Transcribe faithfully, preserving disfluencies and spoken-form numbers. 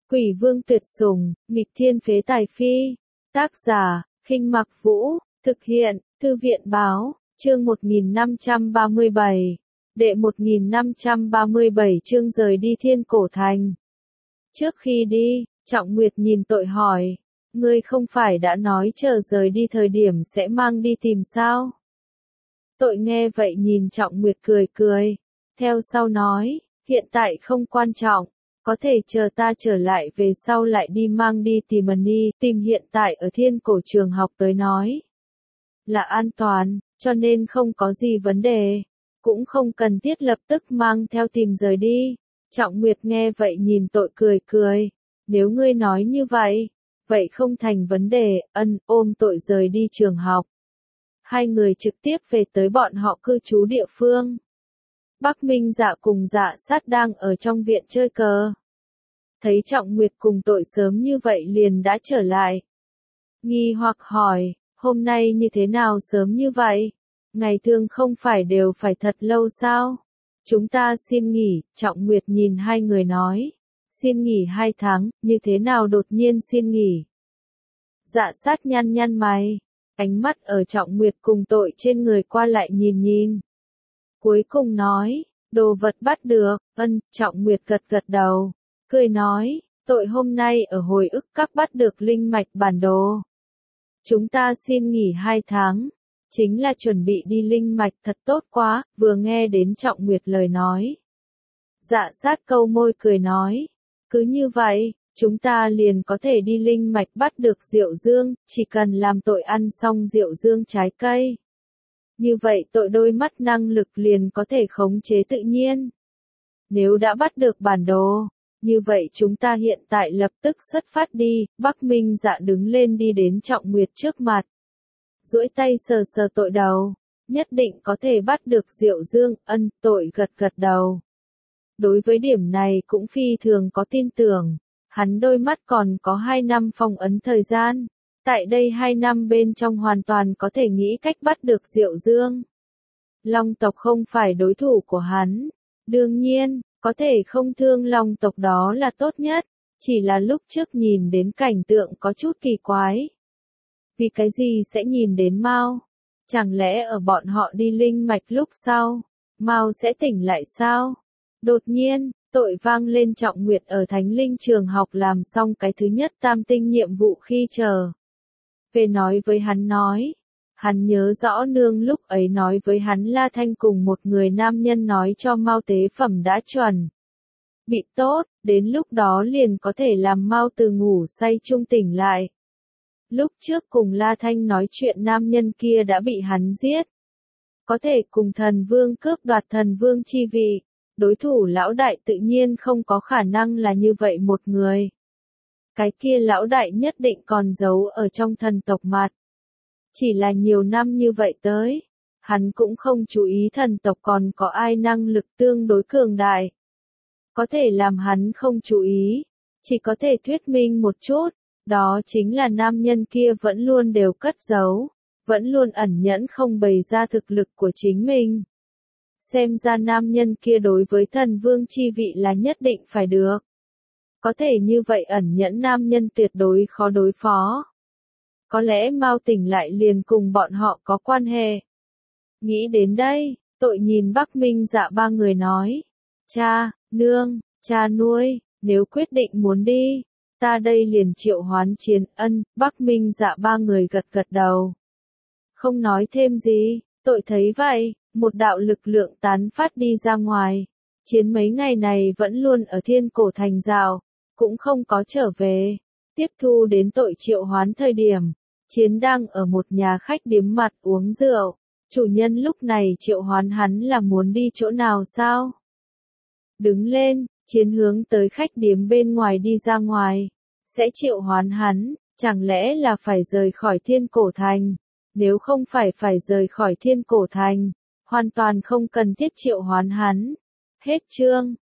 Quỷ vương tuyệt sủng, nghịch thiên phế tài phi. Tác giả, Khinh Mặc Vũ, thực hiện, Thư viện Báo, chương một nghìn năm trăm ba mươi bảy. Đệ một nghìn năm trăm ba mươi bảy chương rời đi Thiên Cổ Thành. Trước khi đi, Trọng Nguyệt nhìn Tội hỏi, ngươi không phải đã nói chờ rời đi thời điểm sẽ mang đi tìm sao? Tội nghe vậy nhìn Trọng Nguyệt cười cười, theo sau nói, hiện tại không quan trọng, có thể chờ ta trở lại về sau lại đi mang đi tìm Mani, tìm hiện tại ở Thiên Cổ trường học tới nói. Là an toàn, cho nên không có gì vấn đề, cũng không cần thiết lập tức mang theo tìm rời đi. Trọng Nguyệt nghe vậy nhìn Tội cười cười, nếu ngươi nói như vậy, vậy không thành vấn đề, ân, ôm Tội rời đi trường học. Hai người trực tiếp về tới bọn họ cư trú địa phương. Bắc Minh Dạ cùng Dạ Sát đang ở trong viện chơi cờ. Thấy Trọng Nguyệt cùng Tội sớm như vậy liền đã trở lại. Nghi hoặc hỏi, hôm nay như thế nào sớm như vậy? Ngày thường không phải đều phải thật lâu sao? Chúng ta xin nghỉ, Trọng Nguyệt nhìn hai người nói. Xin nghỉ hai tháng, như thế nào đột nhiên xin nghỉ? Dạ Sát nhăn nhăn mày, ánh mắt ở Trọng Nguyệt cùng Tội trên người qua lại nhìn nhìn. Cuối cùng nói, đồ vật bắt được, ân, Trọng Nguyệt gật gật đầu, cười nói, Tội hôm nay ở hồi ức các bắt được linh mạch bản đồ. Chúng ta xin nghỉ hai tháng, chính là chuẩn bị đi linh mạch, thật tốt quá, vừa nghe đến Trọng Nguyệt lời nói. Dạ Sát câu môi cười nói, cứ như vậy, chúng ta liền có thể đi linh mạch bắt được rượu dương, chỉ cần làm Tội ăn xong rượu dương trái cây. Như vậy Tội đôi mắt năng lực liền có thể khống chế tự nhiên. Nếu đã bắt được bản đồ, như vậy chúng ta hiện tại lập tức xuất phát đi. Bắc Minh Dạ đứng lên đi đến Trọng Nguyệt trước mặt. Duỗi tay sờ sờ Tội đầu, nhất định có thể bắt được rượu dương, ân, Tội gật gật đầu. Đối với điểm này cũng phi thường có tin tưởng, hắn đôi mắt còn có hai năm phong ấn thời gian. Tại đây hai năm bên trong hoàn toàn có thể nghĩ cách bắt được rượu dương. Long tộc không phải đối thủ của hắn. Đương nhiên, có thể không thương Long tộc đó là tốt nhất. Chỉ là lúc trước nhìn đến cảnh tượng có chút kỳ quái. Vì cái gì sẽ nhìn đến Mao? Chẳng lẽ ở bọn họ đi linh mạch lúc sau, Mao sẽ tỉnh lại sao? Đột nhiên, Tội vang lên Trọng Nguyệt ở Thánh Linh trường học làm xong cái thứ nhất tam tinh nhiệm vụ khi chờ. Về nói với hắn nói, hắn nhớ rõ nương lúc ấy nói với hắn La Thanh cùng một người nam nhân nói cho Mao tế phẩm đã chuẩn. Bị tốt, đến lúc đó liền có thể làm Mao từ ngủ say trung tỉnh lại. Lúc trước cùng La Thanh nói chuyện nam nhân kia đã bị hắn giết. Có thể cùng thần vương cướp đoạt thần vương chi vị, đối thủ lão đại tự nhiên không có khả năng là như vậy một người. Cái kia lão đại nhất định còn giấu ở trong thần tộc mặt. Chỉ là nhiều năm như vậy tới, hắn cũng không chú ý thần tộc còn có ai năng lực tương đối cường đại. Có thể làm hắn không chú ý, chỉ có thể thuyết minh một chút, đó chính là nam nhân kia vẫn luôn đều cất giấu, vẫn luôn ẩn nhẫn không bày ra thực lực của chính mình. Xem ra nam nhân kia đối với thần vương chi vị là nhất định phải được. Có thể như vậy ẩn nhẫn nam nhân tuyệt đối khó đối phó. Có lẽ Mao tỉnh lại liền cùng bọn họ có quan hệ. Nghĩ đến đây, Tội nhìn Bắc Minh Dạ ba người nói. Cha, nương, cha nuôi, nếu quyết định muốn đi, ta đây liền triệu hoán chiến ân. Bắc Minh Dạ ba người gật gật đầu. Không nói thêm gì, Tội thấy vậy, một đạo lực lượng tán phát đi ra ngoài. Chiến mấy ngày này vẫn luôn ở Thiên Cổ Thành dạo, cũng không có trở về. Tiếp thu đến Tội triệu hoán thời điểm, Chiến đang ở một nhà khách điếm mặt uống rượu. Chủ nhân lúc này triệu hoán hắn là muốn đi chỗ nào sao? Đứng lên, Chiến hướng tới khách điếm bên ngoài đi ra ngoài. Sẽ triệu hoán hắn, chẳng lẽ là phải rời khỏi Thiên Cổ Thành? Nếu không phải phải rời khỏi Thiên Cổ Thành, hoàn toàn không cần thiết triệu hoán hắn. Hết chương.